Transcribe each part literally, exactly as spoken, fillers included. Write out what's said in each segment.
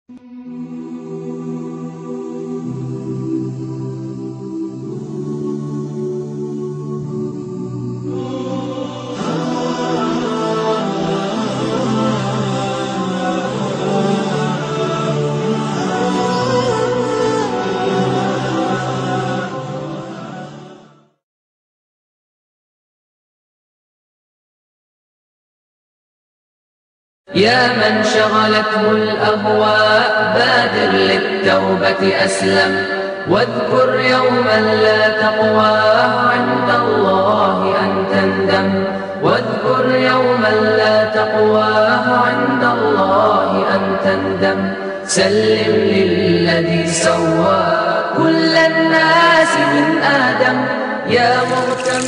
يا من شغلته الأهواء بادر للتوبة أسلم واذكر يوما لا تقوى عند الله أن تندم واذكر يوما لا تقوى عند الله أن تندم سلم للذي سوى كل الناس من آدم يا مهتم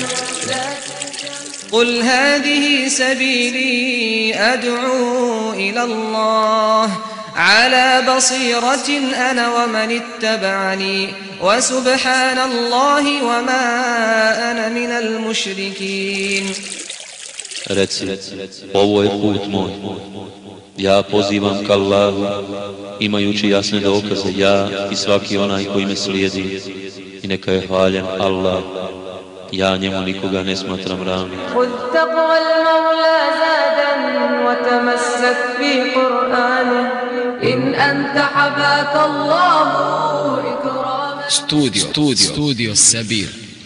قل هذه سبيلي أدعو إلى الله على بصيرة أنا ومن اتبعني وسبحان الله وما أنا من المشركين. Reci, ovo je put moj, ja pozivam ka Allahu, imajući jasne dokaze, ja i svaki onaj koji me slijedi, i neka je hvaljen Allah, ja njemu nikoga ne smatram ravnim. خذ تقوى المولى زادا وتمسك في قرآنه إن أنت حباك الله إكراما. Studio, studio, studio Sabir.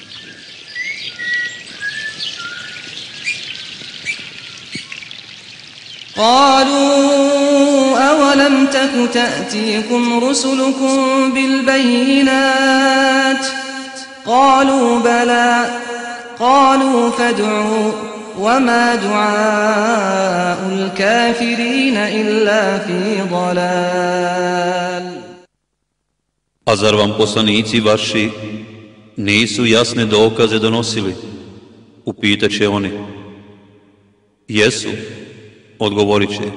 قالوا أولم تك تأتيكم رسلكم بالبينات قالوا بلى قالوا فادعوا وما دعاء الكافرين إلا في ضلال. A zar vam poslanici vaši nisu jasne dokaze donosili? Upitaće oni. Jesu, odgovorit će.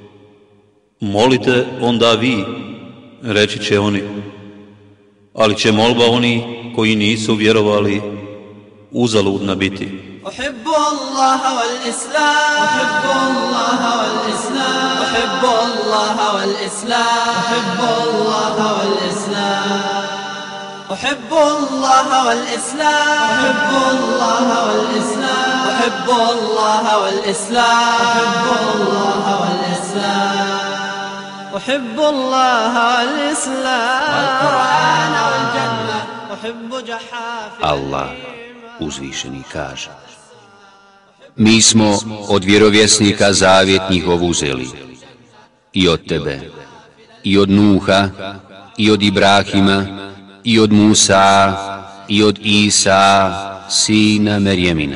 Molite onda vi, reći će oni. Ali će molba oni koji nisu vjerovali uzaludna biti. أحب الله والإسلام أحب الله والإسلام أحب الله والإسلام أحب الله والإسلام أحب الله والإسلام أحب الله والإسلام أحب الله والإسلام أحب الله والإسلام أحب الله والإسلام والقرآن والجنة أحب جحافل Allah uzvišeni kaže: Mi smo od vjerovjesnika zavjet njihov uzeli, i od tebe, i od Nuha, i od Ibrahima, i od Musa, i od Isa, sina Merjemina.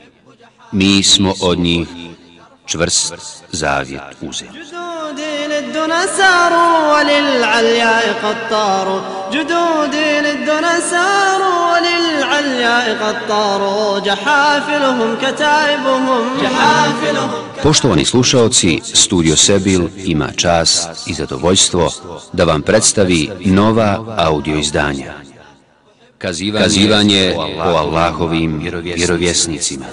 Mi smo od njih čvrst zavjet uzeli. للدنا ساروا وللعلياء قد طاروا جدودي للدنا ساروا وللعلياء قد طاروا جحافلهم كتائبهم جحافلهم. Poštovani slušaoci, Studio Sebil ima čast i zadovoljstvo da vam predstavi nova audio izdanja. Kazivanje, Kazivanje o Allahovim vjerovjesnicima.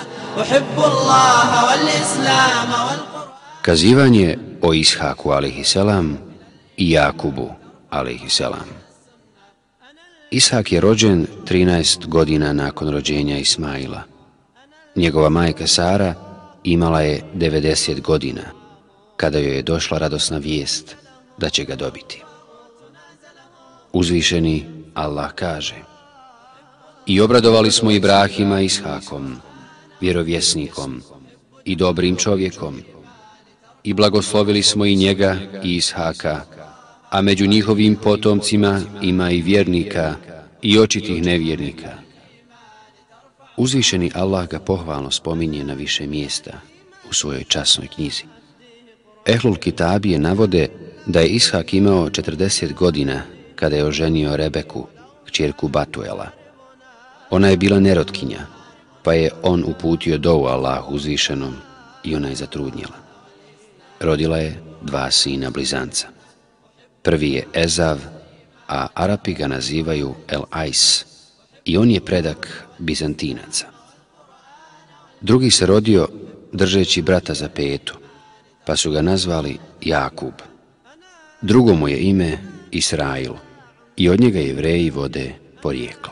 Kazivanje o Ishaku alejhiselam i Jakubu alejhiselam. Ishak je rođen trinaest godina nakon rođenja Ismaila. Njegova majka Sara imala je devedeset godina kada joj je došla radosna vijest da će ga dobiti. Uzvišeni Allah kaže: I obradovali smo Ibrahima Ishakom, vjerovjesnikom i dobrim čovjekom, i blagoslovili smo i njega i Ishaka, a među njihovim potomcima ima i vjernika i očitih nevjernika. Uzvišeni Allah ga pohvalno spominje na više mjesta u svojoj časnoj knjizi. Ehlul Kitabije navode da je Ishak imao četrdeset godina kada je oženio Rebeku, kćerku Batuela. Ona je bila nerotkinja, pa je on uputio dovu Allahu uzvišenom i ona je zatrudnjela. Rodila je dva sina blizanca. Prvi je Ezav, a Arapi ga nazivaju El Ais, i on je predak Bizantinaca. Drugi se rodio držeći brata za petu, pa su ga nazvali Jakub. Drugo mu je ime Israil i od njega Jevreji vode porijeklo.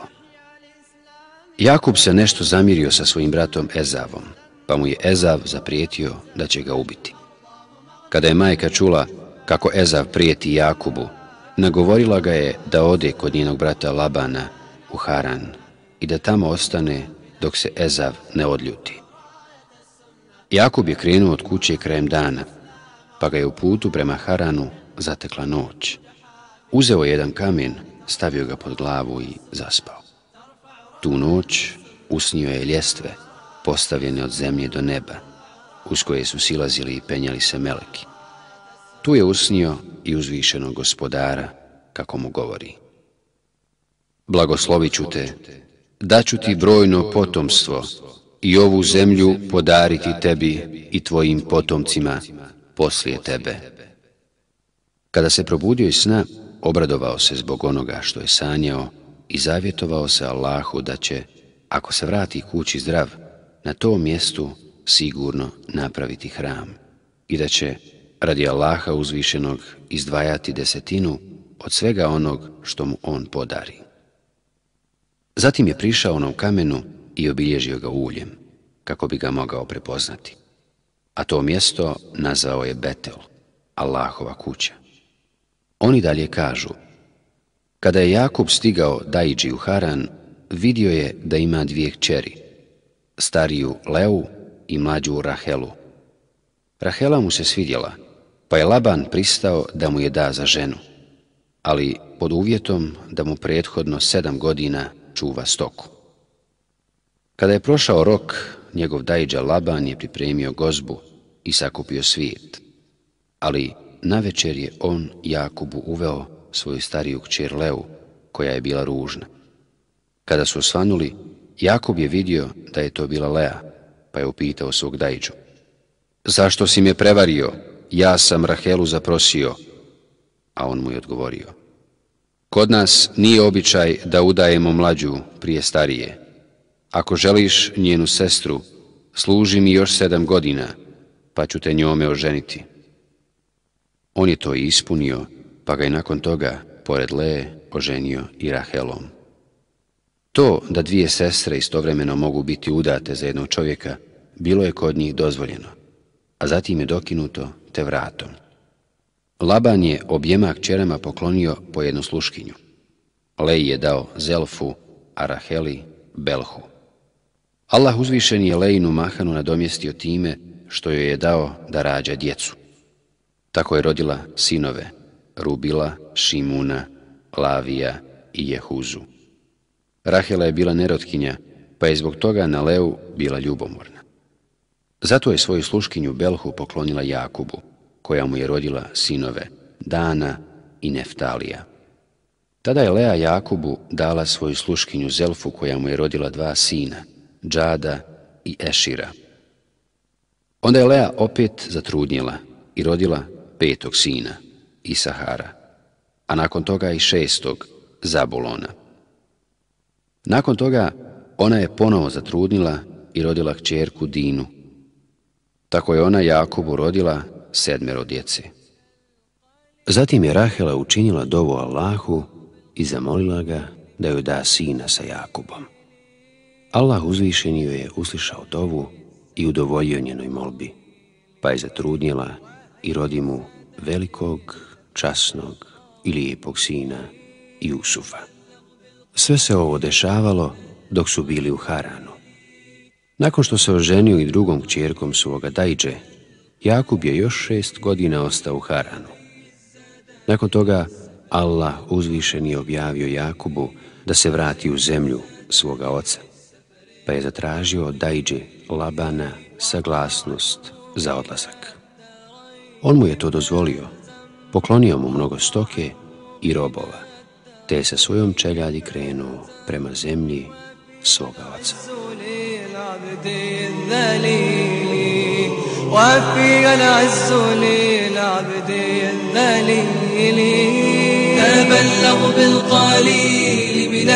Jakub se nešto zamirio sa svojim bratom Ezavom, pa mu je Ezav zaprijetio da će ga ubiti. Kada je majka čula kako Ezav prijeti Jakubu, nagovorila ga je da ode kod njenog brata Labana u Haran i da tamo ostane dok se Ezav ne odljuti. Jakub je krenuo od kuće krajem dana, pa ga je u putu prema Haranu zatekla noć. Uzeo je jedan kamen, stavio ga pod glavu i zaspao. Tu noć usnio je ljestve, postavljene od zemlje do neba, uz koje su silazili i penjali se meleki. Tu je usnio i uzvišenog Gospodara, kako mu govori: blagoslovit ću te, daću ti brojno potomstvo i ovu zemlju podariti tebi i tvojim potomcima poslije tebe. Kada se probudio iz sna, obradovao se zbog onoga što je sanjao i zavjetovao se Allahu da će, ako se vrati kući zdrav, na tom mjestu sigurno napraviti hram i da će radi Allaha uzvišenog izdvajati desetinu od svega onog što mu on podari. Zatim je prišao onom kamenu i obilježio ga uljem, kako bi ga mogao prepoznati. A to mjesto nazvao je Betel, Allahova kuća. Oni dalje kažu: kada je Jakub stigao Daidži u Haran, vidio je da ima dvije kćeri, stariju Leu i mlađu Rahelu. Rahela mu se svidjela, pa je Laban pristao da mu je da za ženu, ali pod uvjetom da mu prethodno sedam godina čuva stoku. Kada je prošao rok, njegov daidža Laban je pripremio gozbu i sakupio svijet, ali navečer je on Jakubu uveo svoju stariju kćer Leu, koja je bila ružna. Kada su osvanuli, Jakub je vidio da je to bila Lea, pa je upitao svog daidžu: zašto si me prevario? Ja sam Rahelu zaprosio. A on mu je odgovorio: kod nas nije običaj da udajemo mlađu prije starije. Ako želiš njenu sestru, služi mi još sedam godina, pa ću te njome oženiti. On je to i ispunio, pa ga je nakon toga, pored Leje, oženio i Rahelom. To da dvije sestre istovremeno mogu biti udate za jednog čovjeka, bilo je kod njih dozvoljeno, a zatim je dokinuto te vratom. Laban je objema kćerama poklonio po jednu sluškinju. Leji je dao Zelfu, a Raheli Belhu. Allah uzvišen je Lejinu mahanu nadomjestio time što joj je dao da rađa djecu. Tako je rodila sinove Rubila, Šimuna, Lavija i Jehuzu. Rahela je bila nerotkinja, pa je zbog toga na Leu bila ljubomorna. Zato je svoju sluškinju Belhu poklonila Jakubu, koja mu je rodila sinove Dana i Neftalija. Tada je Lea Jakubu dala svoju sluškinju Zelfu, koja mu je rodila dva sina, Džada i Ešira. Onda je Lea opet zatrudnjela i rodila petog sina, Isahara, a nakon toga i šestog, Zabulona. Nakon toga ona je ponovo zatrudnila i rodila kćerku Dinu. Tako je ona Jakubu rodila sedmero djece. Zatim je Rahela učinila dovu Allahu i zamolila ga da joj da sina sa Jakubom. Allah uzvišeni joj je uslišao dovu i udovoljio njenoj molbi, pa je zatrudnjela i rodi mu velikog, časnog i lijepog sina Jusufa. Sve se ovo dešavalo dok su bili u Haranu. Nakon što se oženio i drugom kćerkom svoga daidže, Jakub je još šest godina ostao u Haranu. Nakon toga Allah uzvišeni je objavio Jakubu da se vrati u zemlju svoga oca, pa je zatražio od daidže Labana saglasnost za odlazak. On mu je to dozvolio, poklonio mu mnogo stoke i robova, te je sa svojom čeljadi krenuo prema zemlji svoga oca. وفي العز للعبد الذليل تبلغ بالقليل من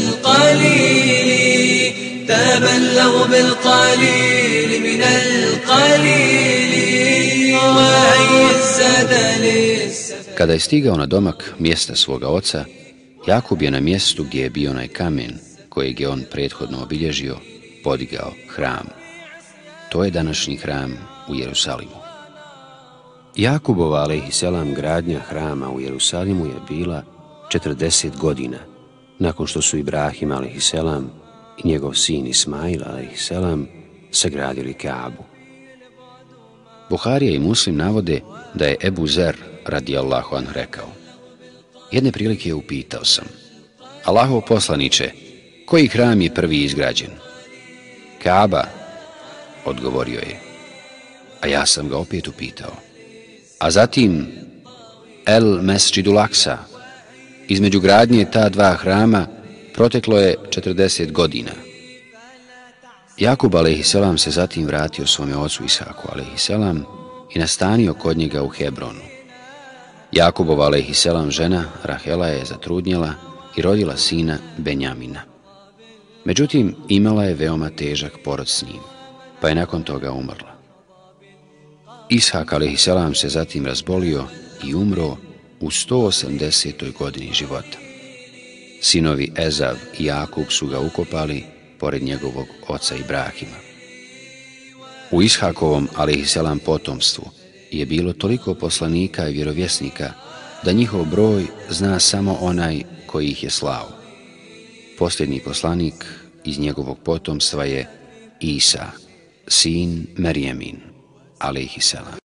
القليل تبلغ بالقليل من القليل وعي الزاد للسفر. Kada je stigao na domak mjesta svoga oca, Jakub je na mjestu gdje je bio onaj kamen kojeg je on prethodno obilježio, podigao hram. To je današnji hram u Jerusalimu. Jakubova alejhiselam gradnja hrama u Jerusalimu je bila četrdeset godina, nakon što su Ibrahim alejhiselam i njegov sin Ismail alejhiselam sagradili Kaabu. Buharija i Muslim navode da je Ebu Zer radijallahu anhu rekao: jedne prilike je upitao sam: Allahov poslaniče, koji hram je prvi izgrađen? Kaaba, odgovorio je. A ja sam ga opet upitao: a zatim El Mesdžidul Aksa. Između gradnje ta dva hrama proteklo je četrdeset godina. Jakub alejhiselam se zatim vratio svome ocu Isaku alejhiselam i nastanio kod njega u Hebronu. Jakubova alejhiselam žena Rahela je zatrudnjela i rodila sina Benjamina. Međutim, imala je veoma težak porod s njim, pa je nakon toga umrla. Ishak alejhiselam se zatim razbolio i umro u sto osamdesetoj godini života. Sinovi Ezav i Jakub su ga ukopali pored njegovog oca Ibrahima. U Ishakovom alejhiselam potomstvu je bilo toliko poslanika i vjerovjesnika da njihov broj zna samo onaj koji ih je slao. Posljednji poslanik iz njegovog potomstva je Isa, sin Merjemin alejhiselam.